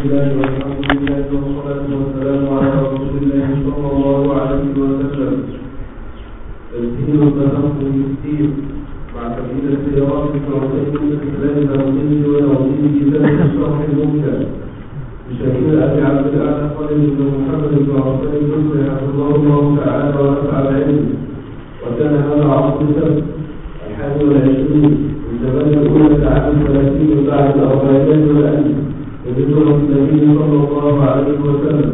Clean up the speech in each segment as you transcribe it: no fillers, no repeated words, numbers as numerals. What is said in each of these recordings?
الله والحمد لله والصلاة والسلام على رسول الله صلى الله عليه وسلم. تسهيل التنقل في الدين مع تمهيد السيارات الفرعونية في خلال الهوسين والهوسين في ذلك الشرح الممتع بشكل أبي عبد الأعلى خالد بن محمد بن عبد الكفر حفظه الله تعالى ونفع العلم. وكان هذا عصر السبت 21 من زمان الأولى عام 30 بعد الأربعينات والألف وذكر النبي صلى الله عليه وسلم.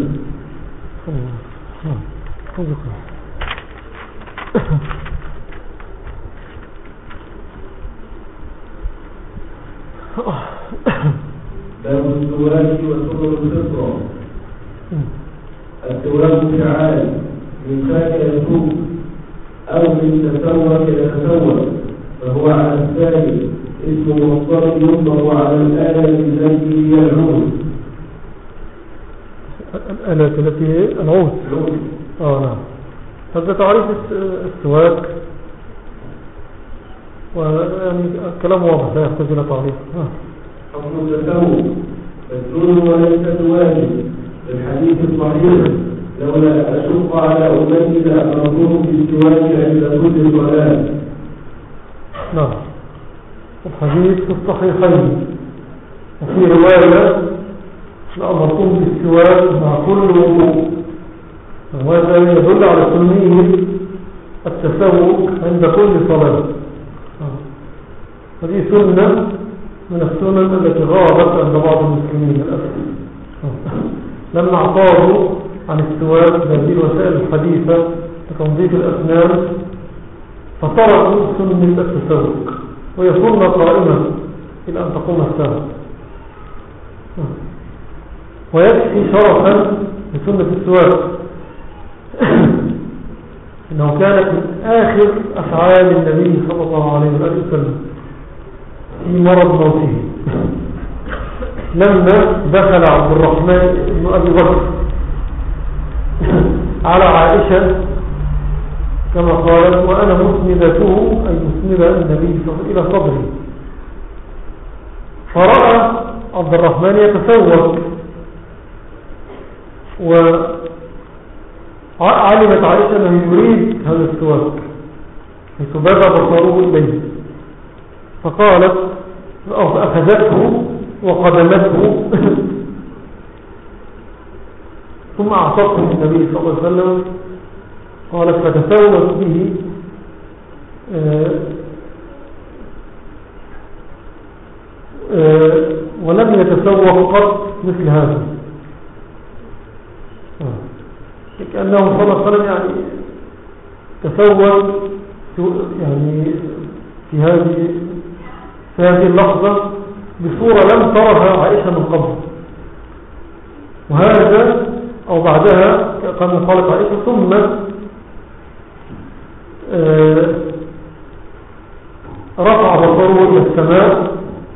باب السواك وسبل الفطرة. السواك فعال من خاك يسوق أو من تسوك يتسوك، فهو على الثاني اسم مصدر يطلق على الآلة التي هي العود. الآلة التي هي العود. نعم. هذا تعريف السواك، والكلام واضح لا يحتاج إلى تعريف. حكم التسوق السنن وليس واجب. الحديث الصحيح لولا أشق على أمتي لأمرتهم بالسواك عند كل صلاة. نعم. الحديث في الصحيحين، وفي رواية لأمرتهم بالسواك مع كل وضوء، وهذا يدل على سنية التسوق عند كل صلاة. هذه سنة من السنن التي غابت عند بعض المسلمين للأسف، لما اعترضوا عن السواك بهذه الوسائل الحديثة لتنظيف الأسنان فتركوا سنة التسوق، وهي سنة قائمة إلى أن تقوم الساعة. ويكفي شرفا لسنة السواك إنه كانت من آخر أفعال النبي صلى الله عليه وسلم في مرض موته، لما دخل عبد الرحمن بن أبي بكر على عائشة كما قالت وأنا مسندته، أي مسند النبي إلى صدره، فرأى عبد الرحمن يتسوق، وعلمت عائشة أنه يريد هذا السواك حيث بدا بصره إليه، فقالت أخذته وقدمته ثم أعطته النبي صلى الله عليه وسلم، قالت فتسوت به ولم يتسوق قط مثل هذا، كأنه صلى الله عليه وسلم يعني تسوق يعني في هذه اللحظة بصورة لم ترها عائشة من قبل. وهذا أو بعدها كما قالت عائشة ثم رفع بصره إلى السماء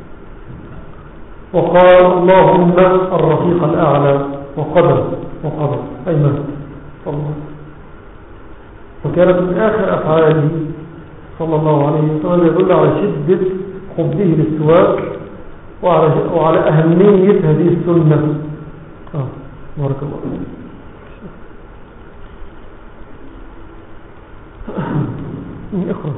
وقال اللهم الرفيق الأعلى وقدر أيمن الله. وكانت من آخر أفعاله صلى الله عليه وسلم يدل على شدة حبه للسواك وعلى أهمية هذه السنة. بارك الله فيك. اقرأ.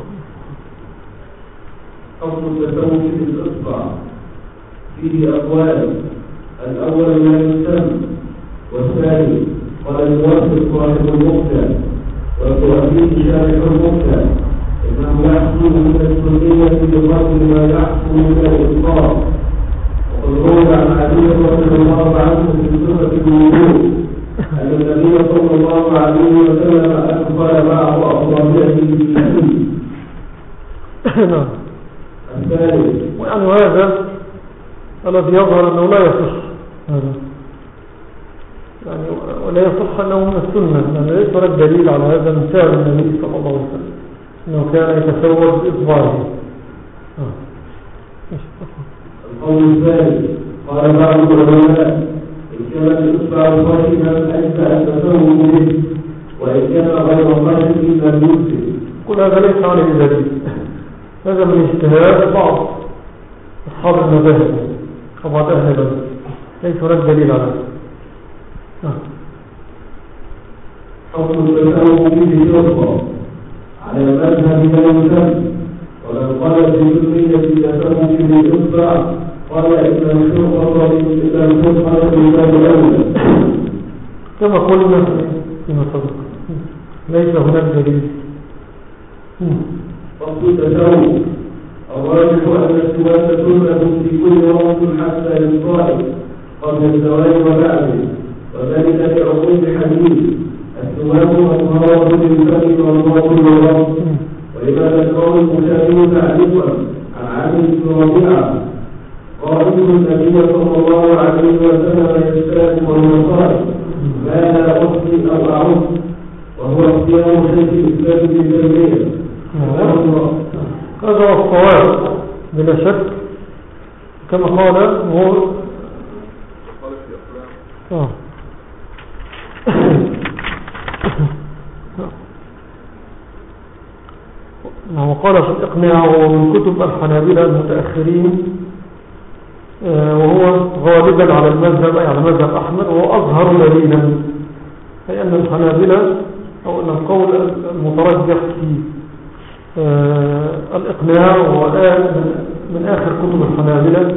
حكم التسوق بالإصبع فيه أقوال. الأول ما يسمى، والثاني قال الموفق صاحب المقتل وتؤديه شارح المقتل إنه يحصل من السنية بقدر ما يحصل من الإصبع. وقد روي عن علي رضي الله عنه في صفة الوضوء أن النبي صلى الله عليه وسلم أدخل بعض أصابعه في الحديث. الثالث ويعني هذا الذي يظهر أنه لا يصح هذا، يعني ولا يصح أنه من السنة، لأنه ليس لك دليل على هذا من فعل النبي صلى الله عليه وسلم أنه كان يتسوق بإصبعه. القول الثاني قال بعض العلماء إن كان الإصبع خاشنا أجزأ التسوق به، وإن كان غير خاشن لم يفسد. كل هذا ليس عليه دليل، هذا من اجتهاد بعض أصحاب المذاهب وبعض أهل العلم. ليس هناك دليل على ذلك. حكم التساوي فيه شرطة على مذهب من يسمى، ومن قال في كلية التساوي فيه إصبع قال إن الشرطة لله أولى، كما قلنا فيما سبق ليس هناك دليل. فصل التساوي الراجح أن السواك سنة في كل وقت حتى للصائم قبل الزواج وبعده، وذلك لعقود حديث السواك أطهارة للفم والباطن والرأس. ولماذا ذكر المشاهد تعريفا عن علي بن ربيعة رأيت النبي صلى الله عليه وسلم يستاك وهو صائم ما لا أحصي أو أعد، وهو اختيار شيخ الإسلام بالتنبيه. هذا هو الصواب بلا شك، كما قال هو وقال في الإقناع ومن كتب الحنابلة المتأخرين، وهو غالبا على المذهب أي على مذهب أحمد، وهو أظهر دليلا، أي أن الحنابلة أو أن القول المترجح في الإقناع من آخر كتب الحنابلة،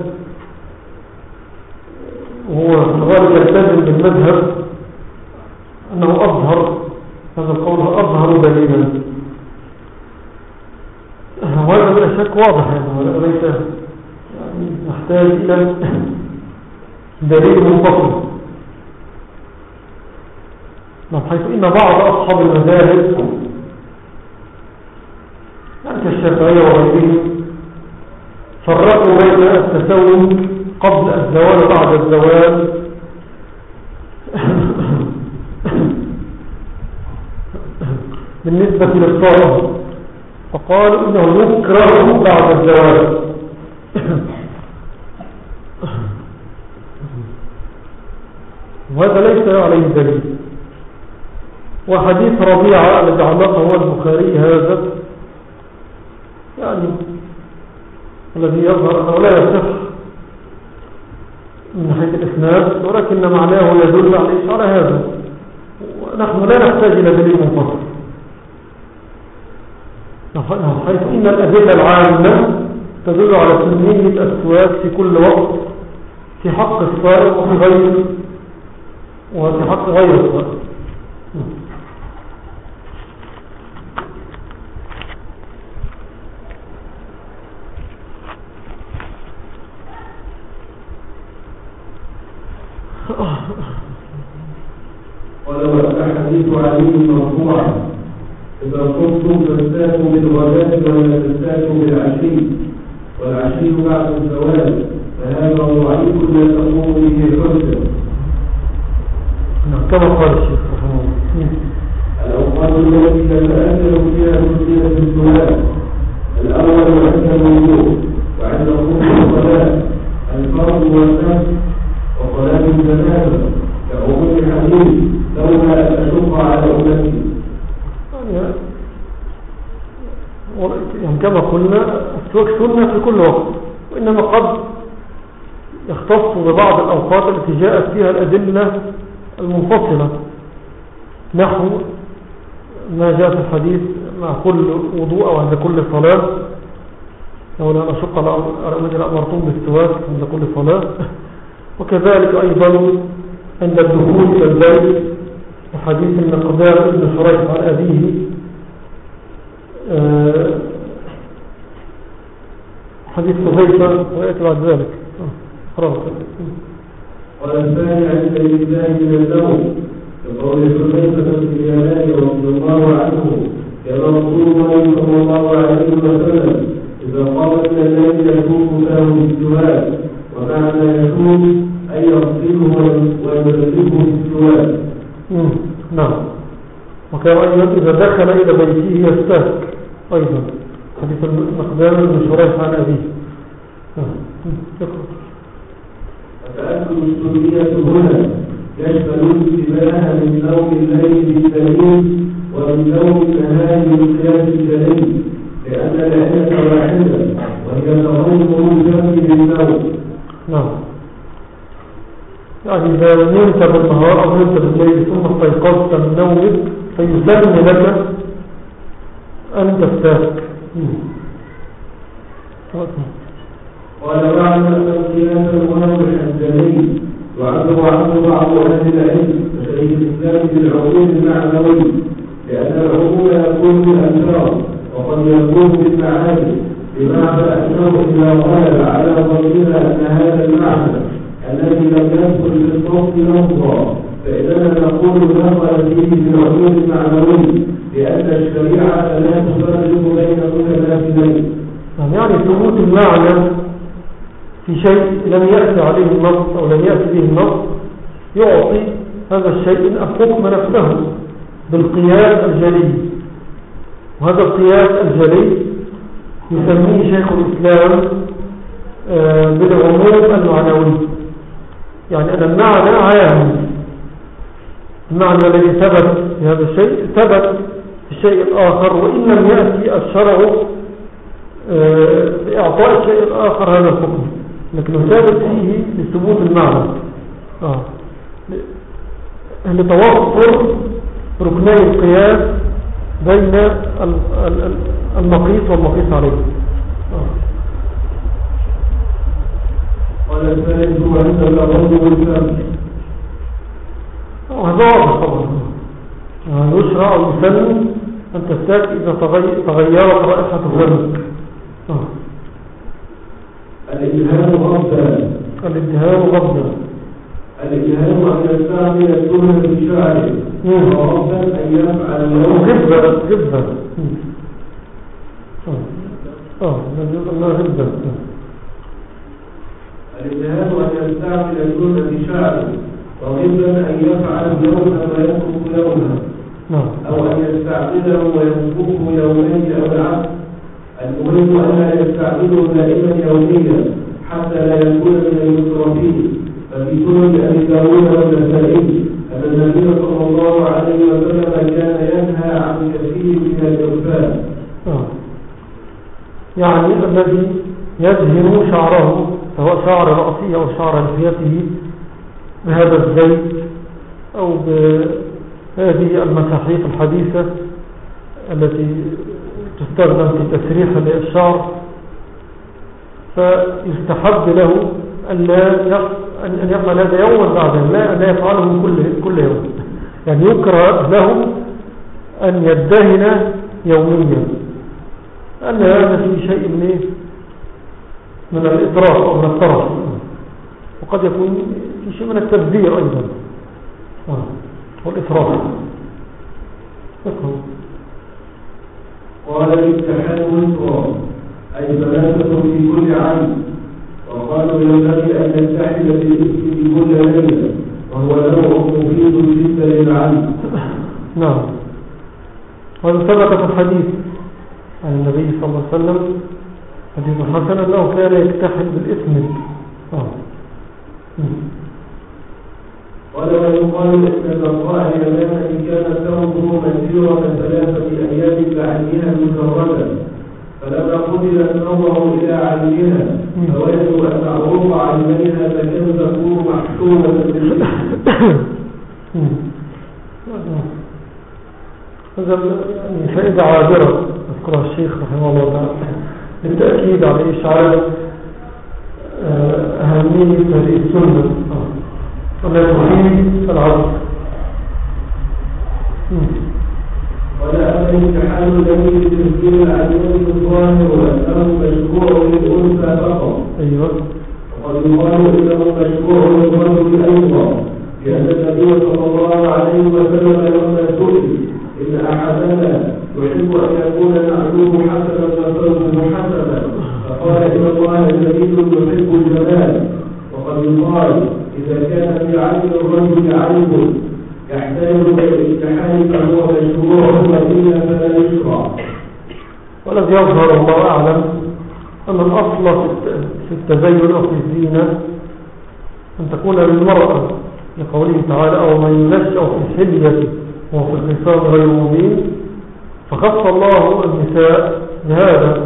وهو في الغالب يلتزم بالمذهب أنه أظهر، هذا القول أظهر دليلا، وهذا بلا شك واضح يعني وليس يحتاج إلى دليل منفصل، حيث إن بعض أصحاب المذاهب كالشافعية وغيرهم فرقوا بين التسوم قبل الزوال وبعد الزوال بالنسبة للصائم، فقالوا إنه يكره بعد الزوال وهذا ليس عليه دليل. وحديث ربيعة الذي علقه البخاري هذا يعني الذي يظهر أنه لا يصح من ناحية الإسناد، ولكن معناه يدل على هذا، ونحن لا نحتاج إلى دليل منفصل، حيث إن الأدلة العامة تدل على سنية السواك في كل وقت في حق الصائم وفي حق غير الصائم. ولو الحديث عليه مرفوعا إذا قمتم فاستاكوا بالغداة ولا تستاكوا بالعشي والعشي بعد الزوال، فهذا ضعيف لا تقوم به الحجة. كما قال الشيخ رحمه الله. الأوقات التي تتأثر فيها تسير الزوال: الأول عند الوضوء، وعند خروج الصلاة، الفرض والنفس، وصلاة الجنازة، كعموم الحديث لولا أن أشق على أمتي. يعني كما قلنا السواك سنة في كل وقت، وإنما قد يختص ببعض الأوقات التي جاءت فيها الأدلة المنفصلة، نحو ما جاء في الحديث مع كل وضوء أو عند كل صلاة، لولا أن أشق على أمتي لأمرتم بالسواك عند كل صلاة. وكذلك أيضا عند الدخول إلى البيت، وحديث المقدار ابن شريح عن أبيه، حديث حذيفة ويأتي بعد ذلك. والثاني عن سيد الله من النوم، بقول حذيفة بن اليمان رضي الله عنه: كان رسول الله صلى الله عليه وسلم إذا قام من الليل يشوف له بالسواك، ومعنى يشوف أن يغسله ويدركه بالسواك. نعم. وكان أيضا إذا دخل إلى بيته يستاك أيضا، حديث المقدام بن شريح عن أبيه. فتأكد السنية هنا يشمل انتباه من نوم الليل بالسليم ومن نوم النهار بالقياس الجليل، لأن العلة واحدة وهي تغير الجنب بالنوم. نعم. يعني إذا نمت بالنهار أو نمت بالليل ثم استيقظت من نومك فيسمى لك أن تستاك. قال معنى أن القياس المنوع الجلي وعنده بعض أهل العلم كشيخ الإسلام بالعقول المعنوي، لأن العقول يكون بالأشرار وقد يكون بالمعاني، بمعنى أنه إذا غلب على ظننا أن هذا المعنى الذي لم يدخل في الصوت لفظا فإننا نقول دخل فيه بالعقول المعنوي، لأن الشريعة لا تفرق بين متماثلين. يعني ثبوت المعنى في شيء لم يأتي عليه النص أو لم يأتي به النص يعطي هذا الشيء الحكم نفسه بالقياس الجلي، وهذا القياس الجلي يسميه شيخ الإسلام بالعموم المعنوي، يعني أن المعنى عام، المعنى الذي ثبت في هذا الشيء ثبت في الشيء الآخر، وإن لم يأتي الشرع بإعطاء الشيء الآخر هذا الحكم، لكنه ثابت فيه لثبوت المعنى لتوفر ركني القياس بين المقيس والمقيس عليه. قال الثالث عند الأرض والفم. هذا واضح طبعا، يشرع أو يسن أن تستاك إذا تغيرت رائحة فمك. الإجهام غضا. الإجهام غضا. الإجهام أن يستعمل السنة في شعره وغضا أن يفعل له غضا. غضا. الإجهام أن يستعمل السنة في شعره وغضا أن يفعل يوما ويترك يوما، أو أن يستعمله ويتركه يومين أو العكس. المهم أن لا يستعمله دائما يوميا حتى لا يكون من المسرفين. ففي سنن أبي داود والنسائي أن النبي صلى الله عليه وسلم كان ينهى عن كثير من الإرفان. يعني الذي يدهن شعره سواء شعر رأسه أو شعر لحيته بهذا الزيت أو بهذه المساحيق الحديثة التي تستخدم في تسريح الشعر، فيستحب له أن يفعل هذا يوما بعد لا أن يفعله كل يوم، يعني يكره له أن يدهن يوميا، أن هذا في شيء من الإطراف أو من الطرف، وقد يكون في شيء من التبذير أيضا والإطراف. قال الامتحان والفرار أي ثلاثة في كل عام، وقالوا ينبغي أن يتحد بالاسم في كل ليلة، وهو نوع مفيد جدا للعلم. نعم، وهذا ثبت في الحديث عن النبي صلى الله عليه وسلم حديث حسن أنه كان يكتحل بالاسم. قال ويقال إن الأقراء اليماني كان ثوبه مسيرة 3 أيام بعينها مجردا، فلما قتل النظر إلى عينها فوجدوا أن عروق عينيها تكاد تكون محشومة بالشيء. هذا يعني فائدة عابرة أذكرها الشيخ رحمه الله تعالى بالتأكيد على إشعار أهمية هذه السنة ولا تفيد العصر. ولا أما الامتحان الذي بتسجيل العينين الظاهر وأنه مشروع للأنثى فقط. أيوة. وقد يقال إنه مشروع للرجل أيضا، لأن النبي صلى الله عليه وسلم لما سئل إن أحدنا يحب أن يكون نعلوه حسنا وثوبه حسنا فقال إن الله جميل يحب الجمال. وقد يقال إذا كان في عين الرجل عيب يحتاج إلى الامتحان فهو مشروع وإلا فلا يشرع. والذي يظهر الله أعلم أن الأصل في التزين أو في الزينة أن تكون للمرأة، لقوله تعالى أو من ينشأ في الحلية وفي الخصام غير مبين، فخص الله النساء بهذا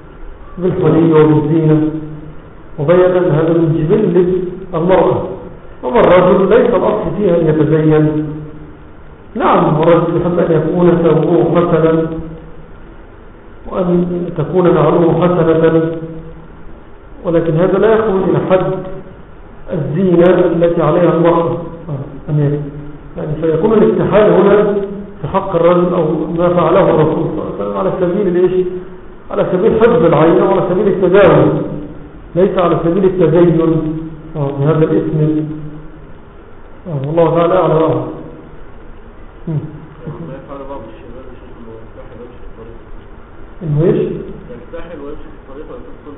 بالحلي وبالزينة، وبين أن هذا من جبلة المرأة أما الرجل ليس الأصل فيها أن يتزين. نعم الرجل يحب أن يكون ثوبه حسنا وأن تكون نعله حسنة، ولكن هذا لا يخرج إلى حد الزينة التي عليها المرأة. يعني فيكون الاستحال هنا في حق الرجل أو ما فعله الرسول صلى الله عليه وسلم على سبيل الإيش؟ على سبيل حفظ العين وعلى سبيل التجاوز، ليس على سبيل التزين بهذا الاسم. والله تعالى أعلى وأعلى. ما يفعل بعض الشباب انه يستحل ويمشي في الطريق. انه ايش؟ يستحل ويمشي في الطريق ويكون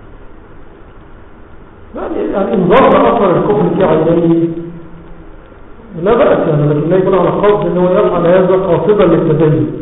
سنة. يعني ان ظهر اثر الكفر في عينيه لا بأس يعني، لكن لا يكون على قصد انه يفعل هذا قاصدا للتدين.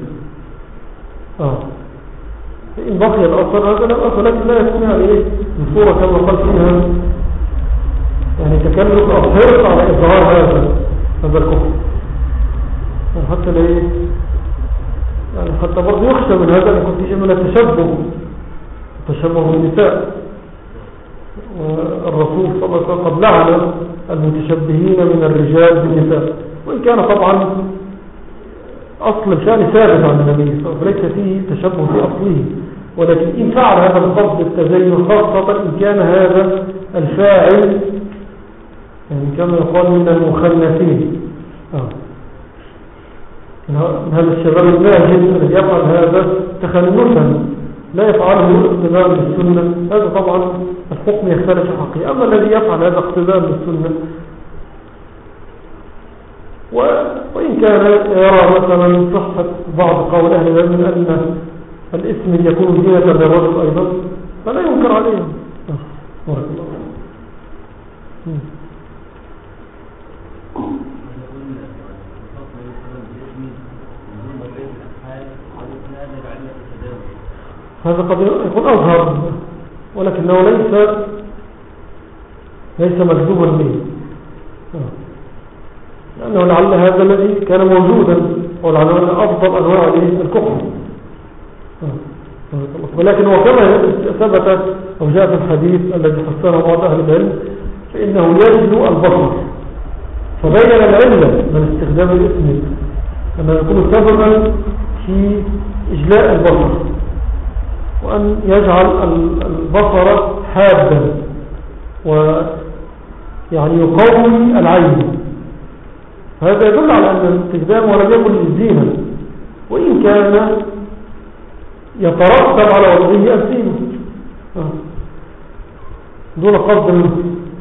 إن بقي الأثر هذا لا بأس، لكن لا يكون يعني ايه بصورة كما قال فيها يعني تكلف أو حرص على إظهار هذا الكفر. حتى لا يعني حتى برضه يخشى من هذا أن يكون في شيء من التشبه بالنساء. والرسول صلى الله عليه وسلم قد لعن المتشبهين من الرجال بالنساء، وإن كان طبعا أصل الشأن ثابت عن النبي صلى الله عليه وسلم، ليس فيه تشبه في أصله، ولكن إن فعل هذا القصد التزين خاصة إن كان هذا الفاعل يعني كما يقال من المخنثين من هذا الشباب الماجد الذي يفعل هذا تخنثا لا يفعله اقتداء بالسنة، هذا طبعا الحكم يختلف حقيقي. أما الذي يفعل هذا اقتداء بالسنة وإن كان يرى مثلا صحة بعض قول أهل العلم أن الاسم يكون زينة للرجل أيضا فلا ينكر عليهم. بارك الله. هذا قد يكون أظهر ولكنه ليس مكذوبا به، لأنه لعل هذا الذي كان موجودا ولعل أفضل أنواع الكفر. ولكن وكما ثبت أو جاء في الحديث الذي حسنه بعض أهل العلم فإنه يجلو البصر، فبين العلة من استخدام الاسم أنه يكون سببا في إجلاء البصر وأن يجعل البصر حادا ويعني يقوي العين. هذا يدل على أن الاستخدام ولم يكن للزينة، وإن كان يترتب على وضعه الزينة دون قصد منه.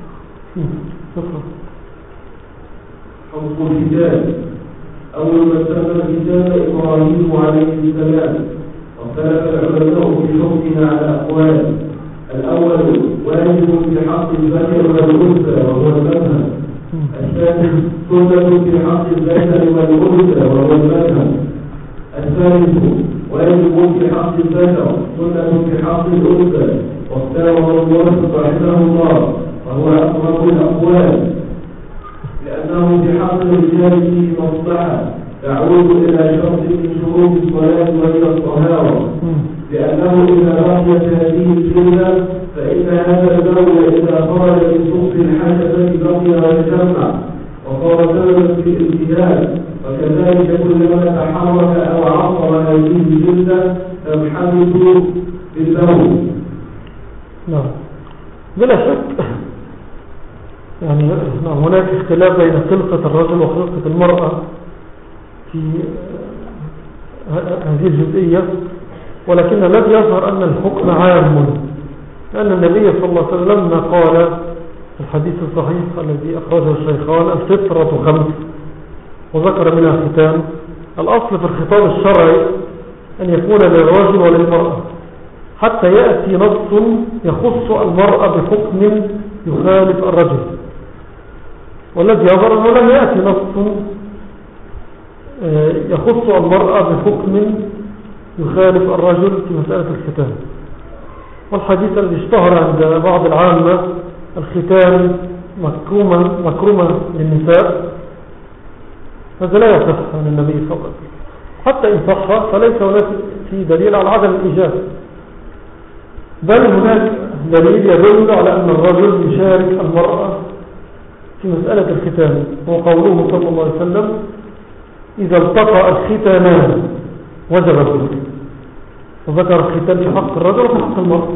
حكم الحجاب. أول ما استخدم الحجاب إبراهيم عليه السلام، واختلف العلماء في حكمها على أقوال. الأول واجب في حق الذكر والأنثى وهو المذهب. الثاني سنة في حق الذكر والأنثى وهو المذهب. الثالث واجب في حق الذكر سنة في حق الأنثى، واختاره الله رحمه الله وهو أقرب الأقوال، لأنه في حق الرجال فيه مصلحة تعود إلى شرط من شروط الصلاة وهي الطهارة، لأنه إذا بقيت هذه الجملة فإن هذا البول إذا خرج من سوق الحشفة بقي ويجمع وصار سببا في الامتداد، وكذلك كلما تحرك أو عصر هذه الجملة تنحدث بالبول. نعم بلا شك يعني هناك اختلاف بين خلقة الرجل وخلقة المرأة في هذه الجزئية، ولكن الذي يظهر أن الحكم عام، لأن النبي صلى الله عليه وسلم لما قال في الحديث الصحيح الذي أخرجه الشيخان الفطرة 5 وذكر منها الختان، الأصل في الخطاب الشرعي أن يكون للرجل وللمرأة حتى يأتي نص يخص المرأة بحكم يخالف الرجل، والذي يظهر أنه لم يأتي نص يخص المرأة بحكم يخالف الرجل في مسألة الختان. والحديث الذي اشتهر عند بعض العامة الختان مكرومة للنساء هذا لا يصح عن النبي صلى الله عليه وسلم، حتى إن صح فليس هناك في دليل على عدم الإيجاب، بل هناك دليل يدل على أن الرجل يشارك المرأة في في مسألة الختان هو قوله صلى الله عليه وسلم إذا التقى الختانان وجب الغسل، وذكر الختان في حق الرجل وفي حق المرأة.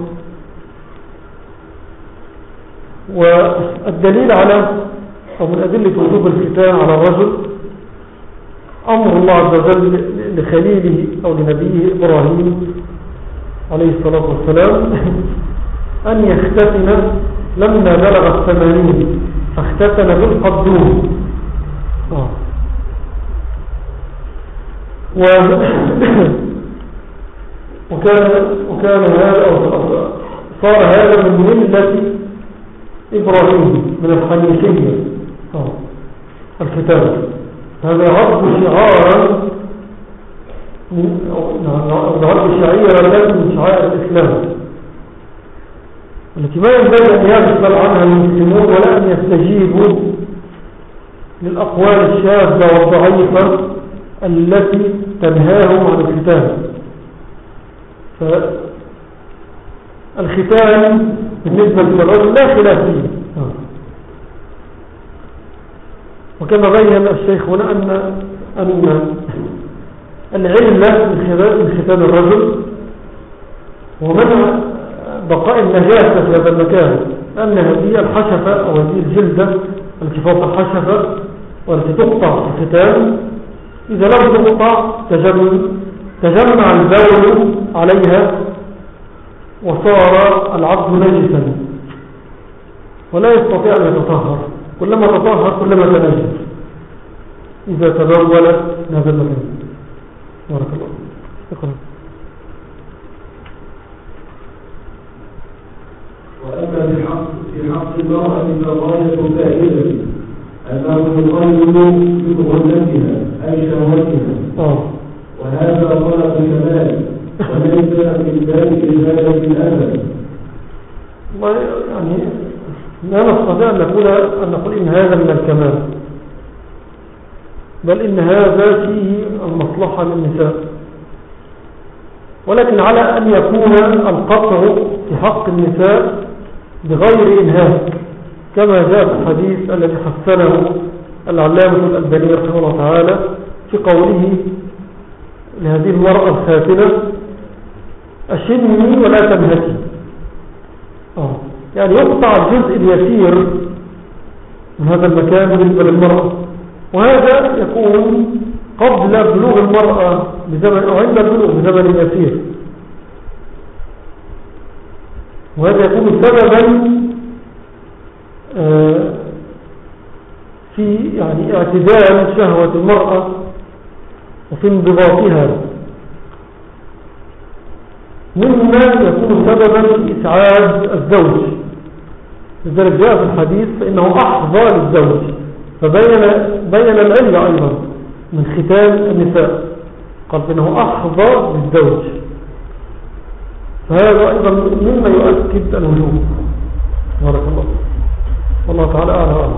والدليل على أو من أدلة وجوب الختان على الرجل أمر الله عز وجل لخليله أو لنبيه إبراهيم عليه الصلاة والسلام أن يختتن لما بلغ 80 فاختتن بالقدوم. وكان هذا أو صار هذا من ملة إبراهيم من الحنيفية الكتاب. هذا عرض شعارا عرض شعيرا لكن من شعائر الإسلام التي ما ينبغي أن يغفل عنها المسلمون ولا أن يستجيبوا للأقوال الشاذة والضعيفة التي تنهاهم عن الختان. فالختان بالنسبة للرجل لا خلاف فيه. وكما بين الشيخ هنا أن العلة من ختان الرجل ومنع بقاء النجاسة في هذا المكان أن هذه الحشفة أو هذه الجلدة التي فوق الحشفة والتي تقطع في الختان إذا لم تقطع تجمع البول عليها وصار العبد نجسا ولا يستطيع أن يتطهر، كلما تطهر كلما تنجس إذا تبول هذا المكان. بارك الله. اقرأ. وأما في حق المرأة فغاية فائدة أنه يقلل بغلتها أي شهوتها، وهذا طلب كمال وليس من باب إزالة الأذى. يعني لا نستطيع أن نقول إن هذا من الكمال، بل إن هذا فيه المصلحة للنساء، ولكن على أن يكون القطع في حق النساء بغير إنهاك كما جاء في الحديث الذي حسنه العلامة الألباني رحمه الله تعالى في قوله لهذه المرأة الخاتنة أشني ولا تنهكي. يعني يقطع الجزء اليسير من هذا المكان بالنسبة للمرأة، وهذا يكون قبل بلوغ المرأة بزمن أو عند البلوغ بزمن يسير، وهذا يكون سببا في يعني اعتدال شهوة المرأة وفي انضباطها، مما يكون سببا في إسعاد الزوج. لذلك جاء في الحديث فإنه أحظى للزوج، فبين العلة أيضا من ختان النساء، قال إنه أحظى للزوج، فهذا أيضا مما يؤكد الوجوب. بارك الله. والله تعالى أعلم.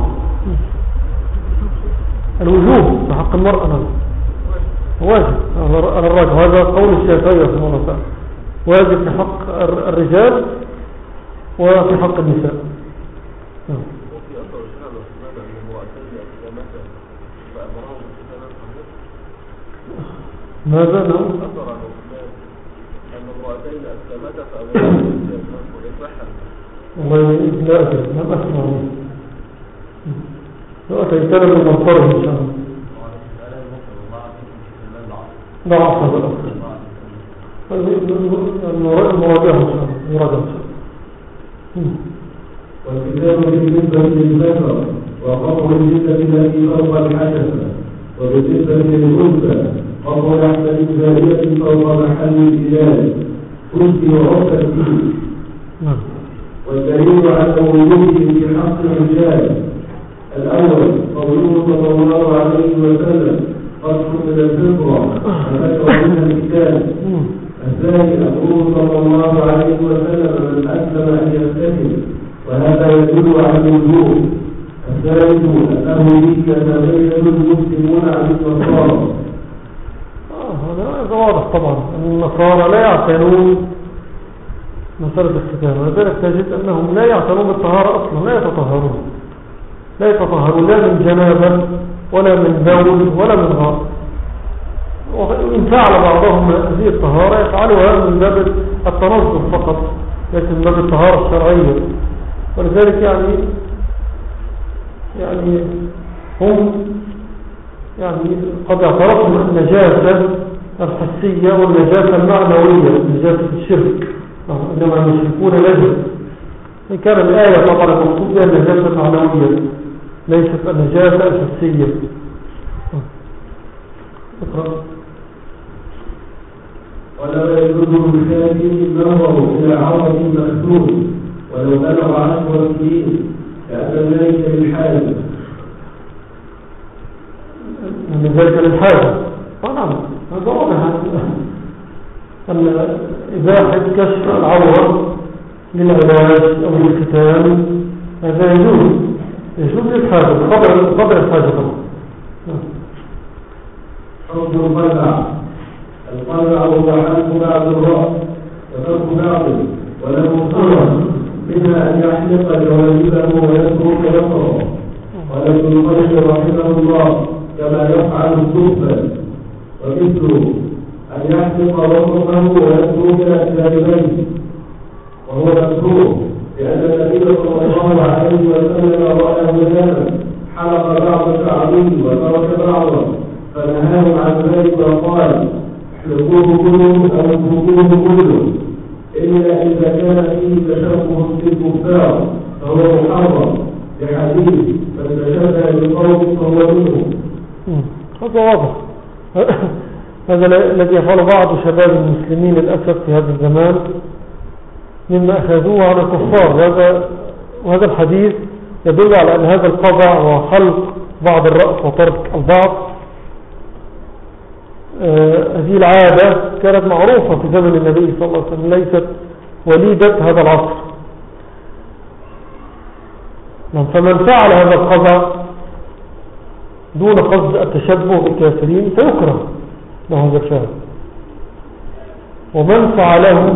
الوجوب بحق المرأة واجب على الرجل، هذا قول الشافعي رحمه الله تعالى، واجب في حق الرجال وفي حق النساء. ماذا نعم؟ والله لا أدري، لم أسمع منه. لو أتيتنا من منطره إن شاء الله. ضعف هذا الأخر المراجعة إن شاء الله مراجعة. والكتاب بالنسبة للذكر وقطع الجلة التي فوق الحشفة، وبالنسبة للأنثى قطع لحمة جارية فوق محل الإله كنت وعفت فيه. والدليل على وجوده في حق الرجال الأول قوله صلى الله عليه وسلم قصر من الفطرة فذكر منها الكتاب. الثاني قوله صلى الله عليه وسلم من أسلم أن يستسلم، وهذا يدل على الوجوب. الثالث أنه به يتميز المسلمون عن النصارى. هذا واضح طبعا أن النصارى لا يعتنون مسألة الختان، ولذلك تجد أنهم لا يعتنون بالطهارة أصلا، لا يتطهرون. لا يتطهرون لا من جنابة ولا من بول ولا من غائط. وإن فعل بعضهم هذه الطهارة يفعلها من باب التنظف فقط ليس من باب الطهارة الشرعية. ولذلك يعني هم يعني قد اعترفوا النجاسة الحسية والنجاسة المعنوية نجاسة الشرك، إنما المشركون نجس. إن كان الآية طبعا المقصود بها النجاسة المعنوية ليست النجاسة الحسية. اقرأ. ولا يجوز للكافر النظر إلى عورة مفتوح ولو بلغ 10 سنين كأن ذلك للحاجة. من ذلك للحاجة. نعم هذا واضح أن إباحة كشف العورة للعلاج أو للختان هذا يجوز للحاجة بقدر الحاجة طبعا. حكم القلع هو حلق بعض الرأس وترك بعضه وله صورة منها أن يحلق جوانبه ويترك بصره. قال ابن القيم رحمه الله كما يفعل السفل، ومثله أن يحلق بصره ويترك جانبيه وهو مكروه لأن النبي صلى الله عليه وسلم رأى غلاما حلق بعض شعره وترك بعضه فنهاه عن ذلك وقال احلقوه كله أو اتركوه كله إلا إذا كان فيه تشبه بالكفار فهو محرم لحديث من تشبه بالقوم فهو منه. هذا واضح. هذا الذي يفعل بعض شباب المسلمين للأسف في هذا الزمان مما أخذوه على الكفار. وهذا الحديث يدل على أن هذا القضاء وخلق بعض الرأس وترك البعض هذه العادة كانت معروفة في زمن النبي صلى الله عليه وسلم، ليست وليدة هذا العصر. فمن فعل هذا القضاء دون قصد التشبه بالكافرين فيكره له هذا الفعل، ومن فعله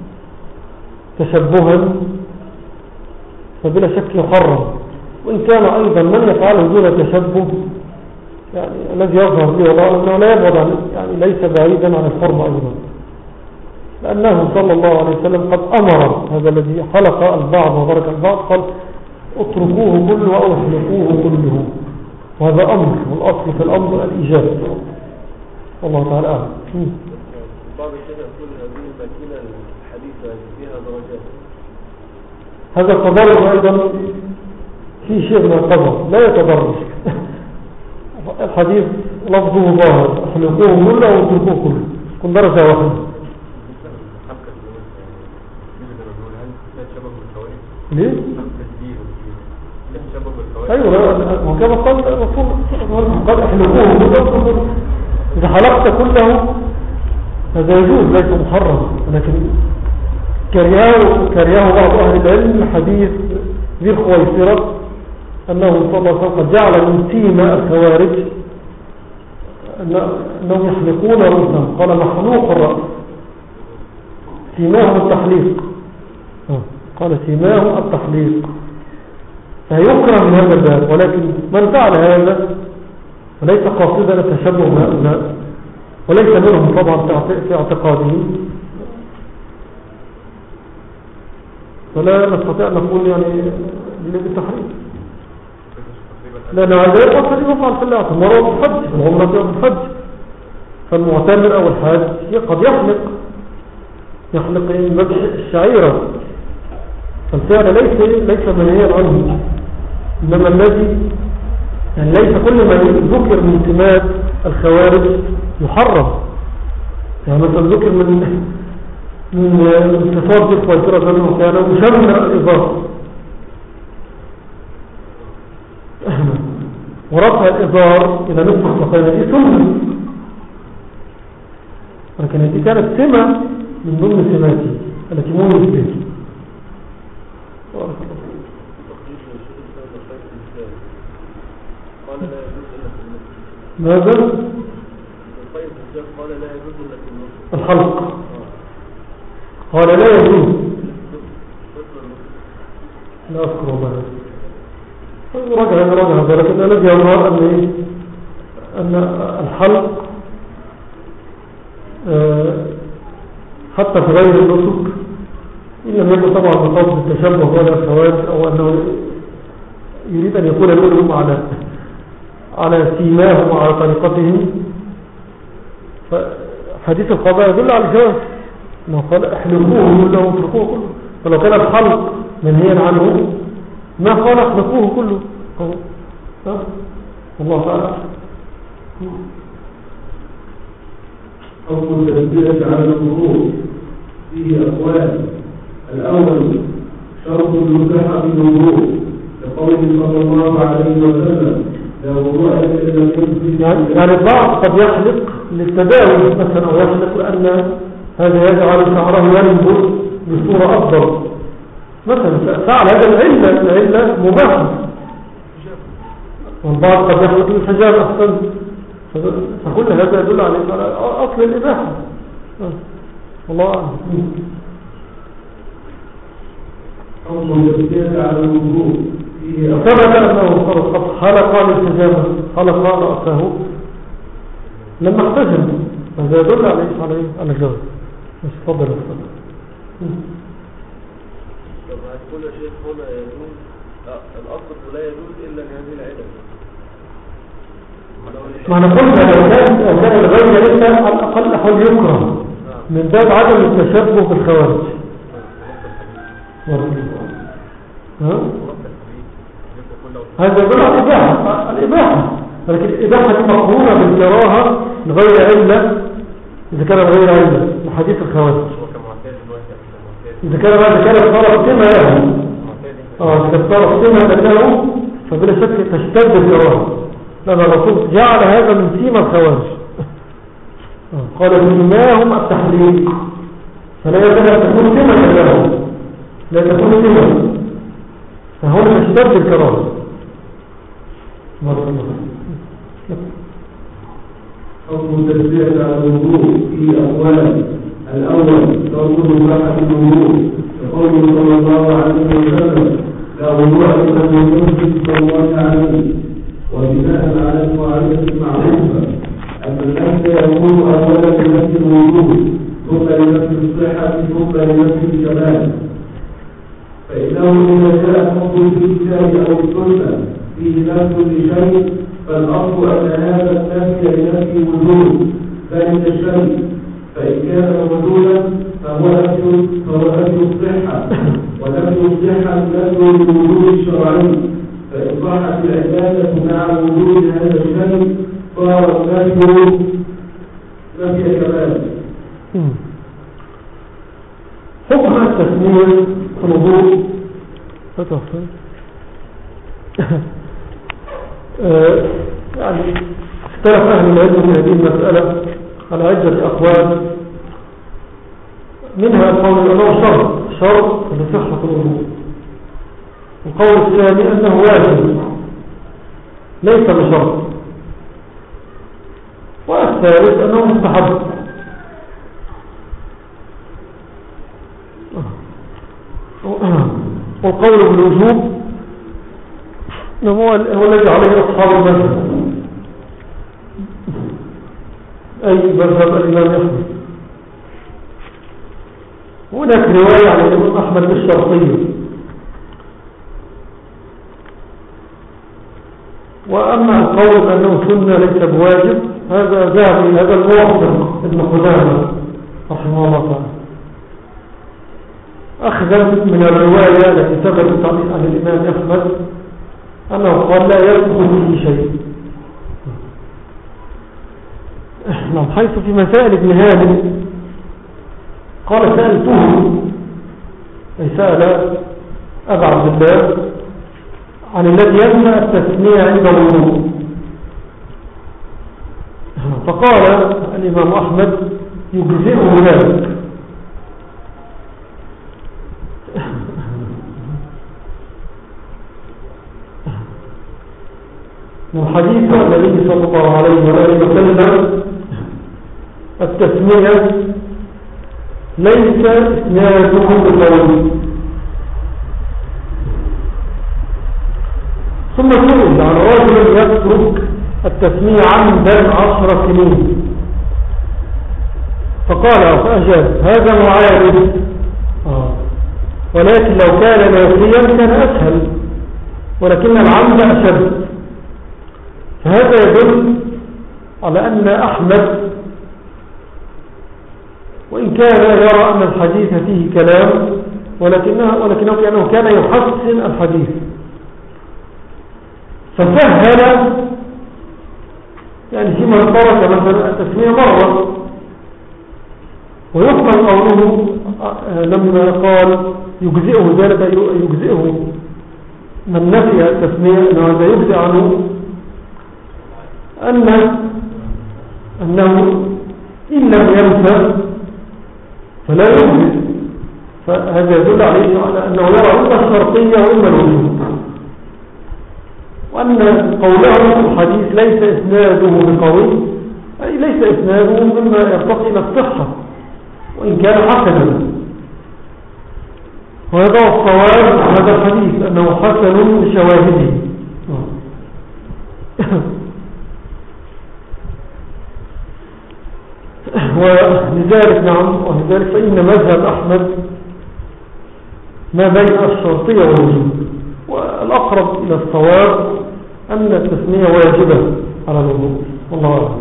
تشبها فبلا شك يحرم. وإن كان أيضا من يفعله دون تشبه يعني الذي يظهر لي والله أنه لا يبعد يعني ليس بعيدا عن الحرمة أيضا، لأنه صلى الله عليه وسلم قد أمر هذا الذي خلق البعض وبرك البعض قال اتركوه كله أو احلقوه كله، وهذا أمر والأصل في الأمر الإيجاب. والله تعالى أعلم. بعض الشيء يقول هذه الماكينة الحديثة فيها درجات. هذا التضرر أيضا في شيء من القضاء لا يتضرر. الحديث لفظه ظاهر احلقوه كله أو اتركوه كله كن درجة واحدة. ليه؟ أيوة وكما قال الرسول قال احلقوه كله. إذا حلقت كله هذا يجوز ليس محرم، ولكن كرياه بعض أهل العلم حديث ذي الخويصرة أنه صلى الله عليه وسلم جعل من سيما الخوارج أنهم يحلقون رؤوسهم، قال محلوق الرأس سيماهم التحليق، قال سيماهم التحليق، فيكره من هذا الباب. ولكن من فعل هذا فليس قاصدا التشبه بهؤلاء وليس منهم طبعا في اعتقادهم، فلا نستطيع أن نقول يعني بالتحريم، لأن هذا يقصد يفعل في الاعتمار والحج والعمرة والحج. فالمعتمر أو الحاج قد يحلق الشعيرة، فالفعل ليس منهيا عنه، إنما الذي يعني ليس كل ما ذكر من سمات الخوارج يحرم. يعني مثلا ذكر من صفات الخوارج منه كان مشمل الإضافة ورفع الإزار إلى نصف الساقين دي سنة، ولكن هذه كانت سمة من ضمن سماته التي مؤمن بها. ماذا؟ الحلق قال لا يجوز. لا أذكر والله. راجع هذا، لكن الذي يظهر أن الحلق حتى في غير النسك إن لم يكن طبعا بقصد التشبه ولا الخوارج، أو أنه يريد أن يكون لهم على سيماهم وعلى طريقتهم. فحديث القضاء يدل على الجواز، ما قال احلقوه كله واتركوه كله، فلو كان الحلق منهيا عنه ما قال احلقوه كله. الله تعالى. حكم التسبيح على الفروض فيه أقوال. الأول شرط المكافأة بالوضوء لقوله صلى الله عليه وسلم لا وضوء إلا من يعني البعض قد يحلق للتداوي مثلا، أو يحلق لأن هذا يجعل شعره ينبت بصورة أفضل مثلا، فعل هذا العلة مباحة. والبعض قد يحلق للحجاب أحسن، فكل هذا يدل على أصل الإباحة. والله أعلم. حكم التسبيح على الوضوء فيه ثبت أنه قد حلق للحجاب، حلق رأسه لما احتجم، هذا يدل على الجواز. مش فضل الصلاة. طب هتقول يا شيخ هنا يجوز الأصل لا يجوز إلا لهذه العلة. ما نقولنا لو كان الغير لسه على الأقل حول يكره من باب عدم التشبه بالخوارج. هذا يدل على الإباحة، ولكن الإباحة مقرونة بالكراهة لغير علة إذا كان غير علة لحديث الخوارج. إذا كان الطرف سمة له إذا كان الطرف سمة له فبلا شك تشتد الكراهة، لأن الرسول جعل هذا من سيما الخوارج، قال سيماهم التحليق، فلا يجب أن تكون سمة له، لا تكون سمة، فهنا تشتد الكراهة. حكم التسبيح على الوضوء فيه أقوال. الأول شرط المكافأة بالوضوء لقوله صلى الله عليه وسلم لا وضوء إلا من يمسك صلى الله عليه. وبناء على القاعدة المعروفة أن النفس يكون أولا لنفس الوجود ثم لنفس الصحة ثم لنفس الكمال، فإنه إذا جاء حكم في الكتاب أو السنة فيه نفس لشيء فالأصل أن هذا النفي لنفي وجود ذلك الشيء، فإن كان موجودا فهو نفي الصحة، ونفي الصحة نفي الوجود الشرعي، فإن صحت العبادة مع وجود هذا الشيء صار النفي نفي كمال. حكم التسمية في الوضوء يعني اختلف أهل العلم في هذه المسألة على عدة أقوال، منها القول أنه شرط لصحة الوضوء، القول الثاني أنه واجب ليس بشرط، والثالث أنه مستحب. والقول بالوجوب هو الذي عليه أصحاب المذهب، أي مذهب الإمام أحمد. هناك رواية عن الإمام أحمد بالشرطية، وأما القول أنه سنة ليس بواجب هذا ذهب إلى هذا الموافق ابن قدامة رحمه الله تعالى، أخذا من الرواية التي ثبتت عن الإمام أحمد أنه قال لا يدخل فيه شيء. حيث في مسائل ابن هانئ قال سألته، أي سأل أبا عبد الله عن الذي يمنع التسمية عند الوضوء، فقال الإمام أحمد يجزئه ذلك. وحديث النبي صلى الله عليه وسلم التسمية ليس اسناده بالقول، ثم سئل عن رجل يترك التسمية عمدا 10 سنين فقال فأجاب هذا معارض ولكن لو كان ناسيا كان أسهل ولكن العمد أشد. فهذا يدل على أن أحمد وإن كان يرى أن الحديث فيه كلام ولكنه كأنه كان يحسن الحديث فسهل يعني فيما ترك مثلا التسمية مرة. ويقبل قوله لما قال يجزئه ذلك يجزئه من نفي التسمية أنه هذا يجزئ عنه أنه إن لم ينفى فلا يجزئ. فهذا يدل عليه على أنه يرى إما الشرطية وإما الوجوب وأن قوله الحديث ليس إسناده بقوي أي ليس إسناده مما يرتقي إلى الصحة وإن كان حسنا. وهذا الصواب هذا الحديث أنه حسن لشواهده. ولذلك نعم ولذلك فإن مذهب أحمد ما بين الشرطية والوجوب والأقرب إلى الصواب أن التسمية واجبة على الوضوء والله أعلم.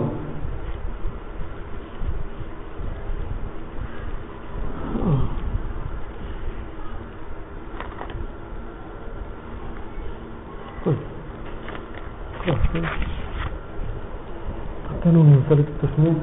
كانوا من ذلك التسمية.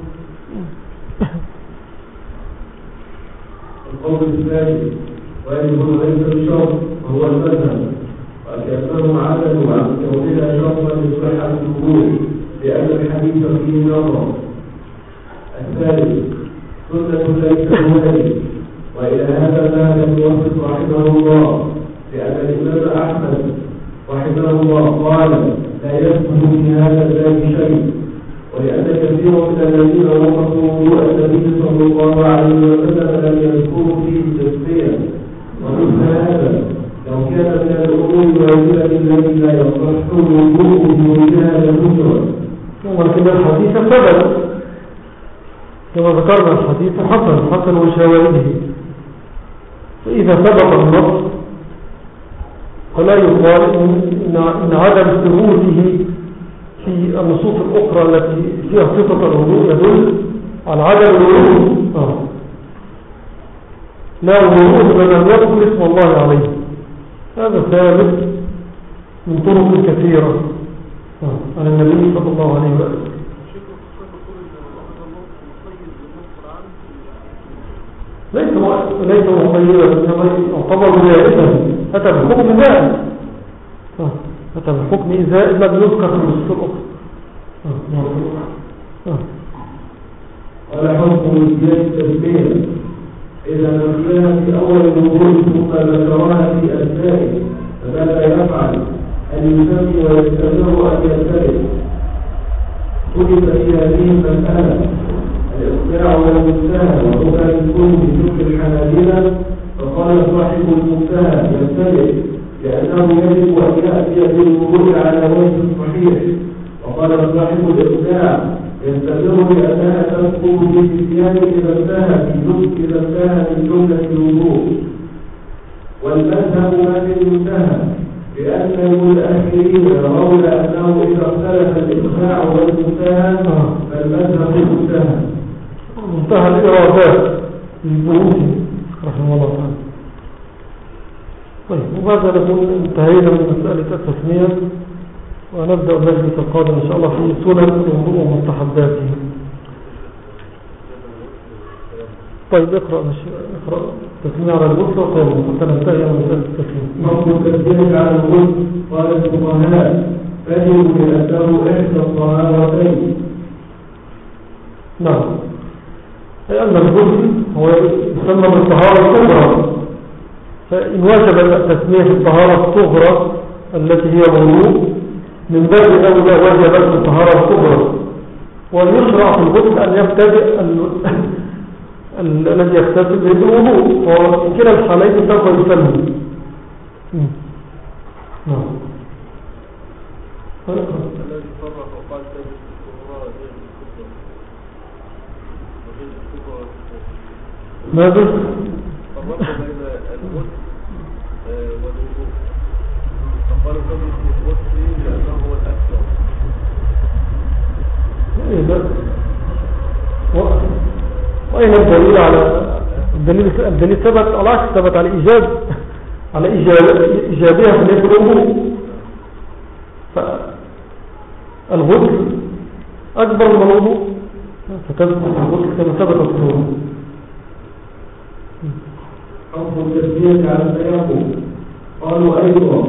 القول الثاني ويجب ليس الشرط وهو المذهب وكأنه عدل عن توحيد شرطا لصحة الوضوء لأن الحديث فيه نظر. الثالث سنة ليس واجب وإلى هذا ذهب يوفق رحمه الله لأن الإمام أحمد رحمه الله قال لا يثبت في هذا الباب شيء ولأن كثير من الذين وقفوا وضوء النبي صلى الله عليه وسلم لم يذكروا فيه التسمية. ومثل هذا لو كان من الأمور الواجبة التي لا يصح الوضوء بوجهها للنجوى. ولكن الحديث ثبت كما ذكرنا الحديث حسن وشواهده. فإذا ثبت النص فلا يقال إن عدم ثبوته في النصوص الأخرى التي فيها صفة الوضوء يدل على عدم الوضوء. لا الوضوء من لم يذكر اسم الله عليه. هذا ثابت من طرق كثيرة عن النبي صلى الله عليه وسلم. ليس مقيدا إنما يعتبر زائدا أتى بحكم زائد أتى بحكم زائد لم يذكر في النصوص الأخرى. ولا حكم زيادة التسمية إذا نفيها في أول الوضوء ثم ذكرها في أثنائه فماذا يفعل؟ أن يسمي ويستمر أن يبتدئ. خلف في هذه المسألة الإقناع والمنتهى وهو يكون بذكر الحنابلة فقال صاحب المنتهى يبتدئ لأنه يجب أن يأتي بالوضوء على وجه صحيح. وقال صاحب الإقناع يستمر لأنها تسقط بالنسيان إذا انتهى من جملة الوضوء. والمذهب ما في المنتهى لأن المتأخرين يرون أنه إذا اختلف الإقناع والمنتهى فالمذهب المنتهى الإرادات للبيوت رحمه الله تعالى. طيب وبعد نكون انتهينا من مسألة التسمية ونبدأ المجلس القادم إن شاء الله في سنن الوضوء ومستحباته. طيب اقرأ تسمية على الغسل وقالوا حتى ننتهي من مسألة التسمية. مطلوب التسمية على الغسل قال الفقهاء تجب لأنه إحدى الطهارتين. نعم أي أن الغسل هو يسمى بالطهارة الصغرى فإن وجب التسمية في الطهارة الصغرى التي هي الوضوء من باب أولى وجبت الطهارة الصغرى. ويشرع في الغسل أن يبتدئ الذي يغتسل بالوضوء وفي كلا الحالين سوف يسمى. نعم الذي فرق وقال تجد الصغرى غير الكبرى وغير الكبرى ماذا؟ فرقوا بين الغسل والوضوء فقالوا تجد الغسل لأنه هو الأكثر. وأين الدليل على الدليل ثبت على عكس ثبت على إيجابها في الوضوء. فالغسل أكبر من الوضوء فتثبت الغسل كما ثبت في الوضوء. حكم التسمية على التيمم قالوا أيضا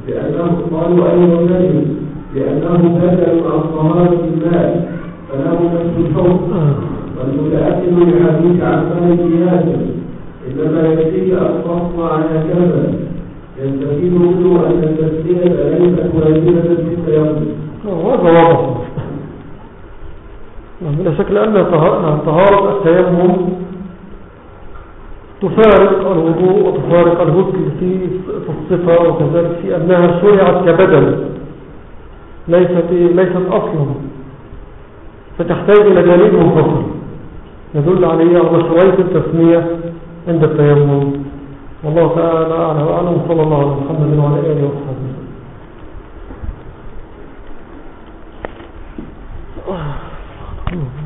نجم لأنه بدل عن طهارة الماء فله نفس الحكم. والمتأكد من حديث عن مالك ياسر إنما يكفيك أن تصنع هكذا يستفيد منه أن التسمية ليست واجبة في التيمم. هذا واضح بلا شك لأن طهارة التيمم تفارق الوضوء وتفارق الغسل في الصفة وكذلك في أنها شرعت كبدل ليست أصلا فتحتاج إلى دليل منفصل يدل عليه على مشروعية التسمية عند التيمم. والله تعالى أعلم وأعلم. صلى الله على محمد وعلى آله وصحبه.